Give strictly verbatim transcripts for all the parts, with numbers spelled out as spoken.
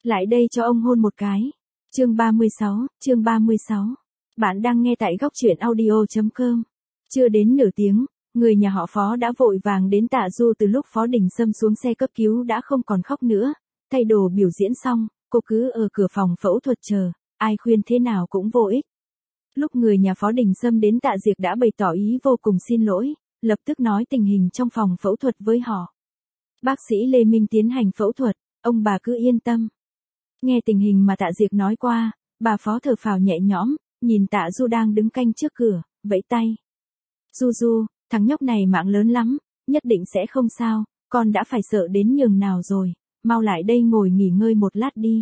Lại đây cho ông hôn một cái. Chương ba mươi sáu, chương ba mươi sáu. Bạn đang nghe tại góc truyện audio chấm com. Chưa đến nửa tiếng, người nhà họ Phó đã vội vàng đến Tạ Du. Từ lúc Phó Đình Sâm xuống xe cấp cứu đã không còn khóc nữa, thay đồ biểu diễn xong, cô cứ ở cửa phòng phẫu thuật chờ, ai khuyên thế nào cũng vô ích. Lúc người nhà Phó Đình Sâm đến, Tạ Diệc đã bày tỏ ý vô cùng xin lỗi, lập tức nói tình hình trong phòng phẫu thuật với họ. Bác sĩ Lê Minh tiến hành phẫu thuật, ông bà cứ yên tâm. Nghe tình hình mà Tạ Diệc nói qua, bà Phó thở phào nhẹ nhõm, nhìn Tạ Du đang đứng canh trước cửa, vẫy tay. Du Du, thằng nhóc này mạng lớn lắm, nhất định sẽ không sao, con đã phải sợ đến nhường nào rồi, mau lại đây ngồi nghỉ ngơi một lát đi.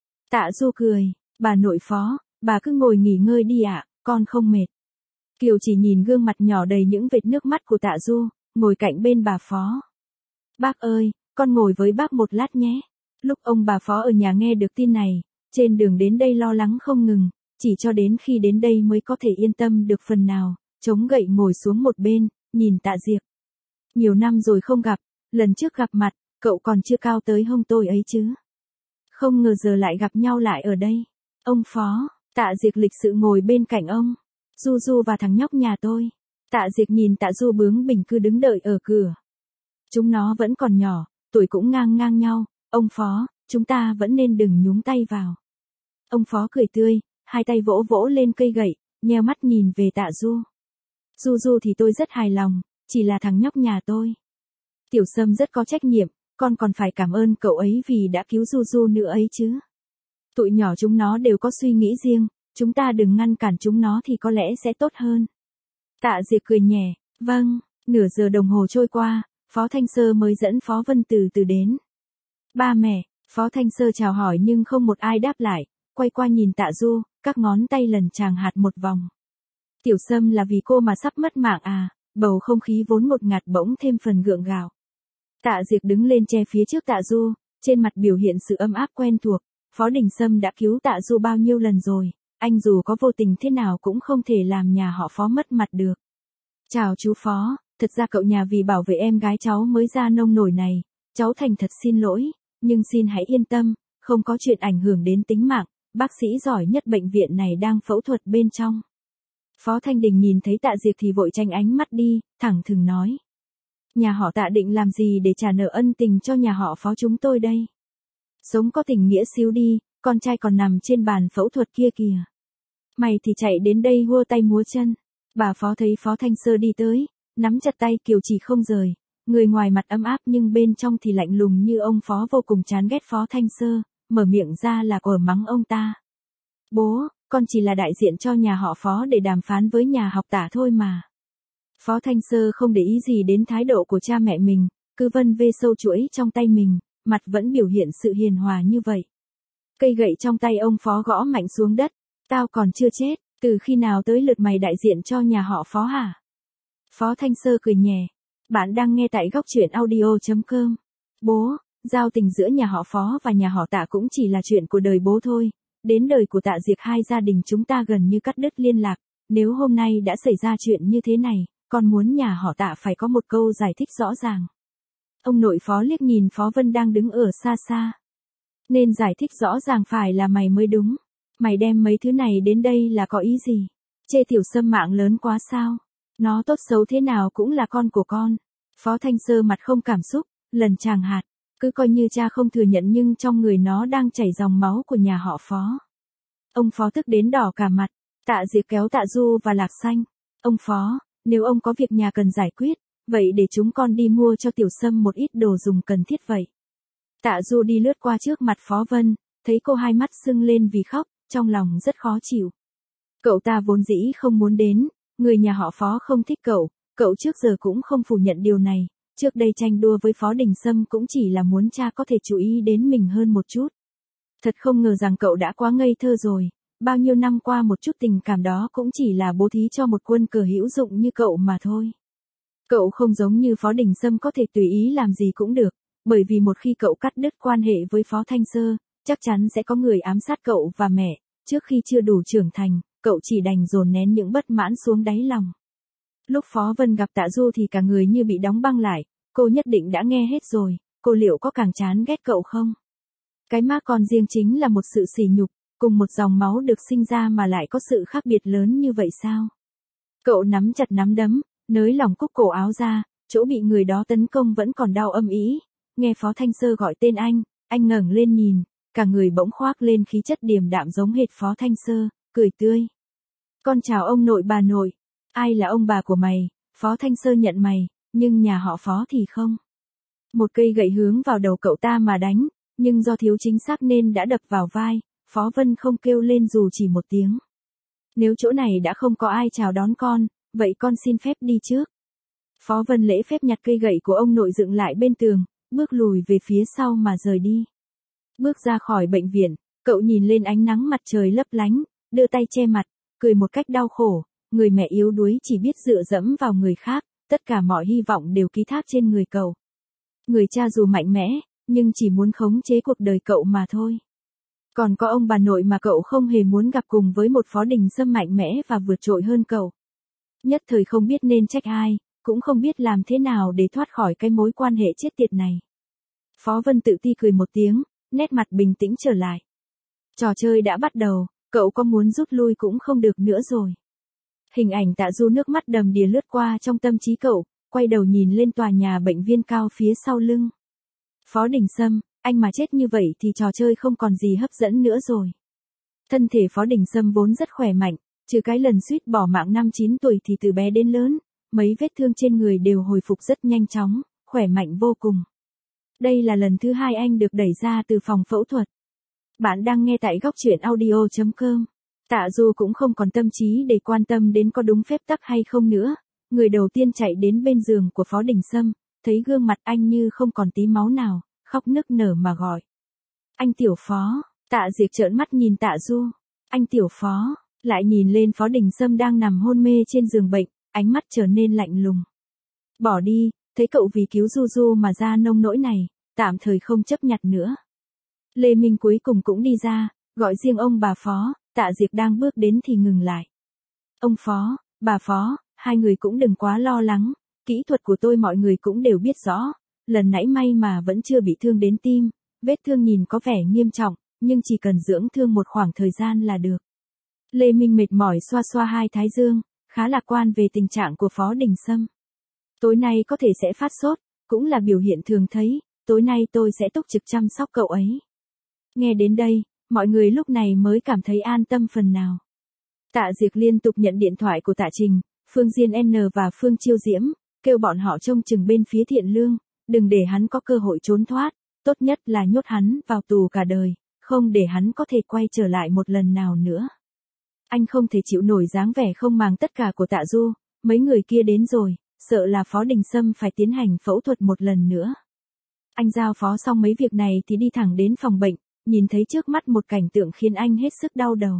Tạ Du cười, bà nội Phó, bà cứ ngồi nghỉ ngơi đi ạ, con không mệt. Kiều chỉ nhìn gương mặt nhỏ đầy những vệt nước mắt của Tạ Du, ngồi cạnh bên bà Phó. Bác ơi, con ngồi với bác một lát nhé. Lúc ông bà Phó ở nhà nghe được tin này, trên đường đến đây lo lắng không ngừng, chỉ cho đến khi đến đây mới có thể yên tâm được phần nào, chống gậy ngồi xuống một bên, nhìn Tạ Diệc. Nhiều năm rồi không gặp, lần trước gặp mặt, cậu còn chưa cao tới hông tôi ấy chứ. Không ngờ giờ lại gặp nhau lại ở đây. Ông Phó, Tạ Diệc lịch sự ngồi bên cạnh ông. Du Du và thằng nhóc nhà tôi. Tạ Diệc nhìn Tạ Du bướng bỉnh cứ đứng đợi ở cửa. Chúng nó vẫn còn nhỏ, tuổi cũng ngang ngang nhau, ông Phó, chúng ta vẫn nên đừng nhúng tay vào. Ông Phó cười tươi, hai tay vỗ vỗ lên cây gậy, nheo mắt nhìn về Tạ Du. Du Du thì tôi rất hài lòng, chỉ là thằng nhóc nhà tôi. Tiểu Sâm rất có trách nhiệm, con còn phải cảm ơn cậu ấy vì đã cứu Du Du nữa ấy chứ. Tụi nhỏ chúng nó đều có suy nghĩ riêng, chúng ta đừng ngăn cản chúng nó thì có lẽ sẽ tốt hơn. Tạ Diệc cười nhẹ, vâng. Nửa giờ đồng hồ trôi qua, Phó Thanh Sơ mới dẫn Phó Vân từ từ đến. Ba mẹ, Phó Thanh Sơ chào hỏi nhưng không một ai đáp lại, quay qua nhìn Tạ Du, các ngón tay lần chàng hạt một vòng. Tiểu Sâm là vì cô mà sắp mất mạng à, bầu không khí vốn ngột ngạt bỗng thêm phần gượng gạo. Tạ Diệc đứng lên che phía trước Tạ Du, trên mặt biểu hiện sự ấm áp quen thuộc, Phó Đình Sâm đã cứu Tạ Du bao nhiêu lần rồi, anh dù có vô tình thế nào cũng không thể làm nhà họ Phó mất mặt được. Chào chú Phó, thật ra cậu nhà vì bảo vệ em gái cháu mới ra nông nổi này, cháu thành thật xin lỗi, nhưng xin hãy yên tâm, không có chuyện ảnh hưởng đến tính mạng, bác sĩ giỏi nhất bệnh viện này đang phẫu thuật bên trong. Phó Thanh Đình nhìn thấy Tạ Diệc thì vội tranh ánh mắt đi, thẳng thừng nói. Nhà họ Tạ định làm gì để trả nợ ân tình cho nhà họ Phó chúng tôi đây? Sống có tình nghĩa xíu đi, con trai còn nằm trên bàn phẫu thuật kia kìa. Mày thì chạy đến đây hua tay múa chân. Bà Phó thấy Phó Thanh Sơ đi tới, nắm chặt tay Kiều Chỉ không rời, người ngoài mặt ấm áp nhưng bên trong thì lạnh lùng như ông Phó vô cùng chán ghét Phó Thanh Sơ, mở miệng ra là ở mắng ông ta. Bố, con chỉ là đại diện cho nhà họ Phó để đàm phán với nhà học Tạ thôi mà. Phó Thanh Sơ không để ý gì đến thái độ của cha mẹ mình, cứ vân vê sâu chuỗi trong tay mình, mặt vẫn biểu hiện sự hiền hòa như vậy. Cây gậy trong tay ông Phó gõ mạnh xuống đất, tao còn chưa chết, từ khi nào tới lượt mày đại diện cho nhà họ Phó hả? Phó Thanh Sơ cười nhẹ, bạn đang nghe tại góc truyện audio chấm com. Bố, giao tình giữa nhà họ Phó và nhà họ Tạ cũng chỉ là chuyện của đời bố thôi, đến đời của Tạ Diệc hai gia đình chúng ta gần như cắt đứt liên lạc, nếu hôm nay đã xảy ra chuyện như thế này, con muốn nhà họ Tạ phải có một câu giải thích rõ ràng. Ông nội Phó liếc nhìn Phó Vân đang đứng ở xa xa. Nên giải thích rõ ràng phải là mày mới đúng. Mày đem mấy thứ này đến đây là có ý gì? Chê Tiểu Sâm mạng lớn quá sao? Nó tốt xấu thế nào cũng là con của con. Phó Thanh Sơ mặt không cảm xúc, lần chàng hạt, cứ coi như cha không thừa nhận nhưng trong người nó đang chảy dòng máu của nhà họ Phó. Ông Phó tức đến đỏ cả mặt, Tạ Diệc kéo Tạ Du và Lạc Xanh. Ông Phó, nếu ông có việc nhà cần giải quyết, vậy để chúng con đi mua cho Tiểu Sâm một ít đồ dùng cần thiết vậy. Tạ Du đi lướt qua trước mặt Phó Vân, thấy cô hai mắt sưng lên vì khóc, trong lòng rất khó chịu. Cậu ta vốn dĩ không muốn đến, người nhà họ Phó không thích cậu, cậu trước giờ cũng không phủ nhận điều này, trước đây tranh đua với Phó Đình Sâm cũng chỉ là muốn cha có thể chú ý đến mình hơn một chút. Thật không ngờ rằng cậu đã quá ngây thơ rồi, bao nhiêu năm qua một chút tình cảm đó cũng chỉ là bố thí cho một quân cờ hữu dụng như cậu mà thôi. Cậu không giống như Phó Đình Sâm có thể tùy ý làm gì cũng được, bởi vì một khi cậu cắt đứt quan hệ với Phó Thanh Sơ, chắc chắn sẽ có người ám sát cậu và mẹ, trước khi chưa đủ trưởng thành, cậu chỉ đành dồn nén những bất mãn xuống đáy lòng. Lúc Phó Vân gặp Tạ Du thì cả người như bị đóng băng lại, cô nhất định đã nghe hết rồi, cô liệu có càng chán ghét cậu không? Cái ma con riêng chính là một sự sỉ nhục, cùng một dòng máu được sinh ra mà lại có sự khác biệt lớn như vậy sao? Cậu nắm chặt nắm đấm, nới lỏng cúc cổ áo ra, chỗ bị người đó tấn công vẫn còn đau âm ỉ. Nghe Phó Thanh Sơ gọi tên anh, anh ngẩng lên nhìn, cả người bỗng khoác lên khí chất điềm đạm giống hệt Phó Thanh Sơ, cười tươi. Con chào ông nội bà nội, ai là ông bà của mày? Phó Thanh Sơ nhận mày, nhưng nhà họ Phó thì không. Một cây gậy hướng vào đầu cậu ta mà đánh, nhưng do thiếu chính xác nên đã đập vào vai, Phó Vân không kêu lên dù chỉ một tiếng. Nếu chỗ này đã không có ai chào đón con, vậy con xin phép đi trước. Phó Vân lễ phép nhặt cây gậy của ông nội dựng lại bên tường, bước lùi về phía sau mà rời đi. Bước ra khỏi bệnh viện, cậu nhìn lên ánh nắng mặt trời lấp lánh, đưa tay che mặt, cười một cách đau khổ, người mẹ yếu đuối chỉ biết dựa dẫm vào người khác, tất cả mọi hy vọng đều ký thác trên người cậu. Người cha dù mạnh mẽ, nhưng chỉ muốn khống chế cuộc đời cậu mà thôi. Còn có ông bà nội mà cậu không hề muốn gặp cùng với một Phó Đình Sâm mạnh mẽ và vượt trội hơn cậu. Nhất thời không biết nên trách ai, cũng không biết làm thế nào để thoát khỏi cái mối quan hệ chết tiệt này. Phó Vân tự ti cười một tiếng, nét mặt bình tĩnh trở lại. Trò chơi đã bắt đầu, cậu có muốn rút lui cũng không được nữa rồi. Hình ảnh Tạ Du nước mắt đầm đìa lướt qua trong tâm trí cậu, quay đầu nhìn lên tòa nhà bệnh viên cao phía sau lưng. Phó Đình Sâm, anh mà chết như vậy thì trò chơi không còn gì hấp dẫn nữa rồi. Thân thể Phó Đình Sâm vốn rất khỏe mạnh, trừ cái lần suýt bỏ mạng năm chín tuổi thì từ bé đến lớn, mấy vết thương trên người đều hồi phục rất nhanh chóng, khỏe mạnh vô cùng. Đây là lần thứ hai anh được đẩy ra từ phòng phẫu thuật. Bạn đang nghe tại góc truyện audio chấm com. Tạ Du cũng không còn tâm trí để quan tâm đến có đúng phép tắc hay không nữa. Người đầu tiên chạy đến bên giường của Phó Đình Sâm, thấy gương mặt anh như không còn tí máu nào, khóc nức nở mà gọi. Anh Tiểu Phó, Tạ Diệp trợn mắt nhìn Tạ Du. Anh Tiểu Phó, lại nhìn lên Phó Đình Sâm đang nằm hôn mê trên giường bệnh, ánh mắt trở nên lạnh lùng. Bỏ đi, thấy cậu vì cứu Du Du mà ra nông nỗi này, tạm thời không chấp nhặt nữa. Lê Minh cuối cùng cũng đi ra, gọi riêng ông bà Phó, Tạ Diệp đang bước đến thì ngừng lại. Ông Phó, bà Phó, hai người cũng đừng quá lo lắng, kỹ thuật của tôi mọi người cũng đều biết rõ, lần nãy may mà vẫn chưa bị thương đến tim, vết thương nhìn có vẻ nghiêm trọng, nhưng chỉ cần dưỡng thương một khoảng thời gian là được. Lê Minh mệt mỏi xoa xoa hai thái dương, khá lạc quan về tình trạng của Phó Đình Sâm. Tối nay có thể sẽ phát sốt, cũng là biểu hiện thường thấy, tối nay tôi sẽ túc trực chăm sóc cậu ấy. Nghe đến đây, mọi người lúc này mới cảm thấy an tâm phần nào. Tạ Diệp liên tục nhận điện thoại của Tạ Trình, Phương Diên N và Phương Chiêu Diễm, kêu bọn họ trông chừng bên phía Thiện Lương, đừng để hắn có cơ hội trốn thoát, tốt nhất là nhốt hắn vào tù cả đời, không để hắn có thể quay trở lại một lần nào nữa. Anh không thể chịu nổi dáng vẻ không màng tất cả của Tạ Du, mấy người kia đến rồi, sợ là Phó Đình Sâm phải tiến hành phẫu thuật một lần nữa. Anh giao phó xong mấy việc này thì đi thẳng đến phòng bệnh, nhìn thấy trước mắt một cảnh tượng khiến anh hết sức đau đầu.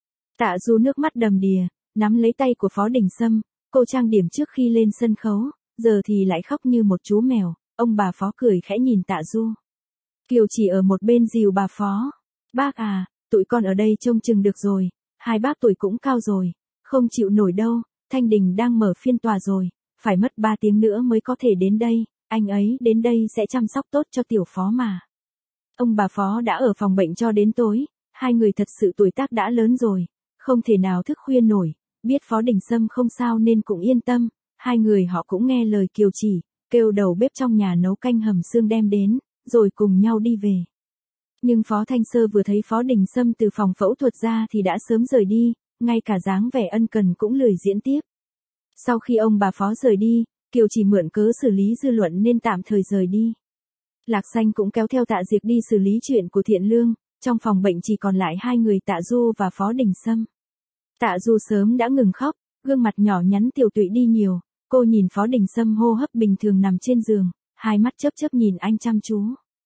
Tạ Du nước mắt đầm đìa, nắm lấy tay của Phó Đình Sâm, cô trang điểm trước khi lên sân khấu, giờ thì lại khóc như một chú mèo, ông bà Phó cười khẽ nhìn Tạ Du. Kiều chỉ ở một bên dìu bà Phó. Bác à, tụi con ở đây trông chừng được rồi, hai bác tuổi cũng cao rồi, không chịu nổi đâu, Thanh Đình đang mở phiên tòa rồi, phải mất ba tiếng nữa mới có thể đến đây, anh ấy đến đây sẽ chăm sóc tốt cho Tiểu Phó mà. Ông bà Phó đã ở phòng bệnh cho đến tối, hai người thật sự tuổi tác đã lớn rồi, không thể nào thức khuya nổi, biết Phó Đình Sâm không sao nên cũng yên tâm, hai người họ cũng nghe lời Kiều chỉ, kêu đầu bếp trong nhà nấu canh hầm xương đem đến, rồi cùng nhau đi về. Nhưng Phó Thanh Sơ vừa thấy Phó Đình Sâm từ phòng phẫu thuật ra thì đã sớm rời đi, ngay cả dáng vẻ ân cần cũng lười diễn tiếp. Sau khi ông bà Phó rời đi, Kiều chỉ mượn cớ xử lý dư luận nên tạm thời rời đi. Lạc Xanh cũng kéo theo Tạ Diệp đi xử lý chuyện của Thiện Lương, trong phòng bệnh chỉ còn lại hai người Tạ Du và Phó Đình Sâm. Tạ Du sớm đã ngừng khóc, gương mặt nhỏ nhắn tiều tụy đi nhiều, cô nhìn Phó Đình Sâm hô hấp bình thường nằm trên giường, hai mắt chớp chớp nhìn anh chăm chú.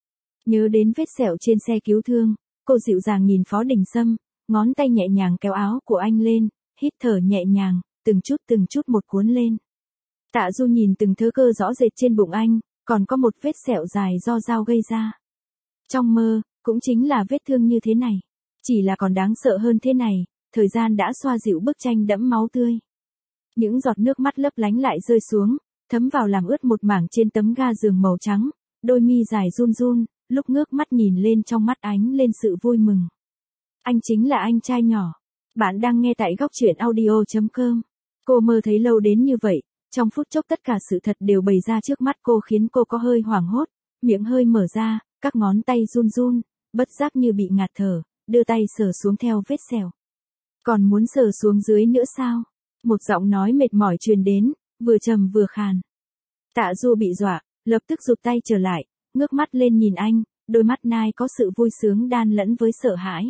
Nhớ đến vết sẹo trên xe cứu thương, cô dịu dàng nhìn Phó Đình Sâm, ngón tay nhẹ nhàng kéo áo của anh lên, hít thở nhẹ nhàng, từng chút từng chút một cuốn lên. Tạ Du nhìn từng thớ cơ rõ rệt trên bụng anh, còn có một vết sẹo dài do dao gây ra. Trong mơ, cũng chính là vết thương như thế này. Chỉ là còn đáng sợ hơn thế này, thời gian đã xoa dịu bức tranh đẫm máu tươi. Những giọt nước mắt lấp lánh lại rơi xuống, thấm vào làm ướt một mảng trên tấm ga giường màu trắng, đôi mi dài run run, lúc ngước mắt nhìn lên trong mắt ánh lên sự vui mừng. Anh chính là anh trai nhỏ. Bạn đang nghe tại góc truyện audio chấm com. Cô mơ thấy lâu đến như vậy, trong phút chốc tất cả sự thật đều bày ra trước mắt cô khiến cô có hơi hoảng hốt, miệng hơi mở ra, các ngón tay run run, bất giác như bị ngạt thở, đưa tay sờ xuống theo vết sẹo. Còn muốn sờ xuống dưới nữa sao? Một giọng nói mệt mỏi truyền đến, vừa trầm vừa khàn. Tạ Du bị dọa, lập tức rụt tay trở lại, ngước mắt lên nhìn anh, đôi mắt nai có sự vui sướng đan lẫn với sợ hãi.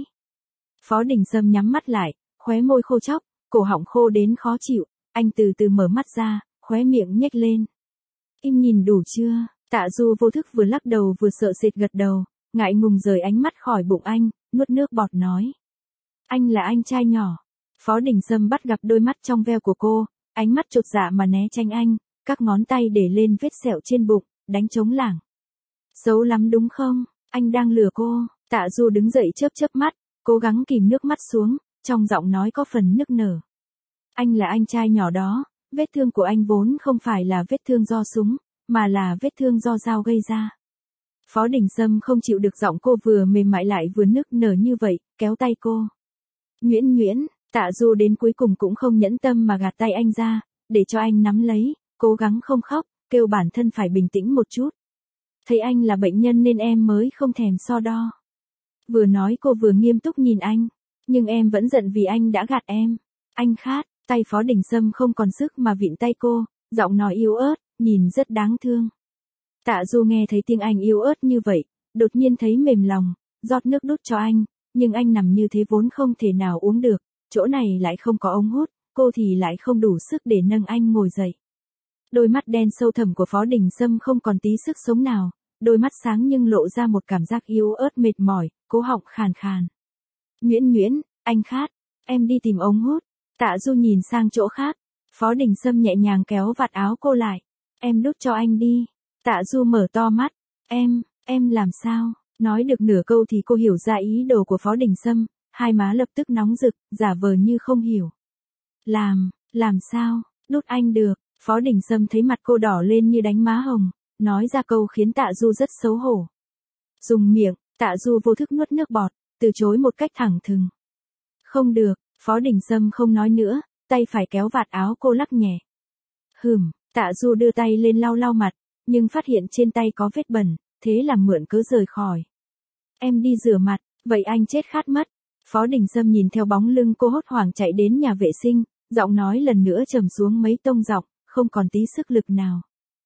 Phó Đình Sâm nhắm mắt lại, khóe môi khô chóc, cổ họng khô đến khó chịu, anh từ từ mở mắt ra, khóe miệng nhếch lên. Im nhìn đủ chưa? Tạ Du vô thức vừa lắc đầu vừa sợ sệt gật đầu, ngại ngùng rời ánh mắt khỏi bụng anh, nuốt nước bọt nói. Anh là anh trai nhỏ. Phó Đình Sâm bắt gặp đôi mắt trong veo của cô, ánh mắt chột dạ mà né tránh anh, các ngón tay để lên vết sẹo trên bụng, đánh trống lảng. Xấu lắm đúng không? Anh đang lừa cô. Tạ Du đứng dậy chớp chớp mắt, cố gắng kìm nước mắt xuống, trong giọng nói có phần nức nở. Anh là anh trai nhỏ đó, vết thương của anh vốn không phải là vết thương do súng, mà là vết thương do dao gây ra. Phó Đình Sâm không chịu được giọng cô vừa mềm mại lại vừa nức nở như vậy, kéo tay cô. Nhuyễn nhuyễn, Tạ Du đến cuối cùng cũng không nhẫn tâm mà gạt tay anh ra, để cho anh nắm lấy, cố gắng không khóc, kêu bản thân phải bình tĩnh một chút. Thấy anh là bệnh nhân nên em mới không thèm so đo. Vừa nói cô vừa nghiêm túc nhìn anh, nhưng em vẫn giận vì anh đã gạt em. Anh khát, tay Phó Đình Sâm không còn sức mà vịn tay cô, giọng nói yếu ớt, nhìn rất đáng thương. Tạ Du nghe thấy tiếng anh yếu ớt như vậy, đột nhiên thấy mềm lòng, rót nước đút cho anh, nhưng anh nằm như thế vốn không thể nào uống được, chỗ này lại không có ống hút, cô thì lại không đủ sức để nâng anh ngồi dậy. Đôi mắt đen sâu thẳm của Phó Đình Sâm không còn tí sức sống nào, đôi mắt sáng nhưng lộ ra một cảm giác yếu ớt mệt mỏi, cố họng khàn khàn. Nhuyễn nhuyễn, anh khát, em đi tìm ống hút. Tạ Du nhìn sang chỗ khác, Phó Đình Sâm nhẹ nhàng kéo vạt áo cô lại. Em đút cho anh đi. Tạ Du mở to mắt. Em, em làm sao? Nói được nửa câu thì cô hiểu ra ý đồ của Phó Đình Sâm, hai má lập tức nóng rực, giả vờ như không hiểu. Làm, làm sao? Đút anh được. Phó Đình Sâm thấy mặt cô đỏ lên như đánh má hồng, nói ra câu khiến Tạ Du rất xấu hổ. Dùng miệng, Tạ Du vô thức nuốt nước bọt, từ chối một cách thẳng thừng. Không được, Phó Đình Sâm không nói nữa, tay phải kéo vạt áo cô lắc nhẹ. Hừm, Tạ Du đưa tay lên lau lau mặt, nhưng phát hiện trên tay có vết bẩn, thế là mượn cớ rời khỏi. Em đi rửa mặt, vậy anh chết khát mất. Phó Đình Sâm nhìn theo bóng lưng cô hốt hoảng chạy đến nhà vệ sinh, giọng nói lần nữa trầm xuống mấy tông giọng, không còn tí sức lực nào.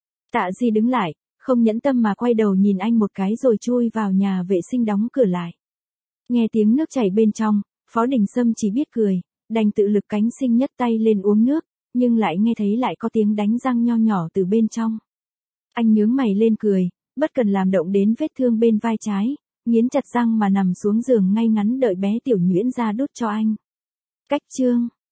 Tạ Di đứng lại, không nhẫn tâm mà quay đầu nhìn anh một cái rồi chui vào nhà vệ sinh đóng cửa lại. Nghe tiếng nước chảy bên trong, Phó Đình Sâm chỉ biết cười, đành tự lực cánh sinh nhất tay lên uống nước, nhưng lại nghe thấy lại có tiếng đánh răng nho nhỏ từ bên trong. Anh nhướng mày lên cười, bất cần làm động đến vết thương bên vai trái, nghiến chặt răng mà nằm xuống giường ngay ngắn đợi bé Tiểu Nhuyễn ra đút cho anh. Cách chương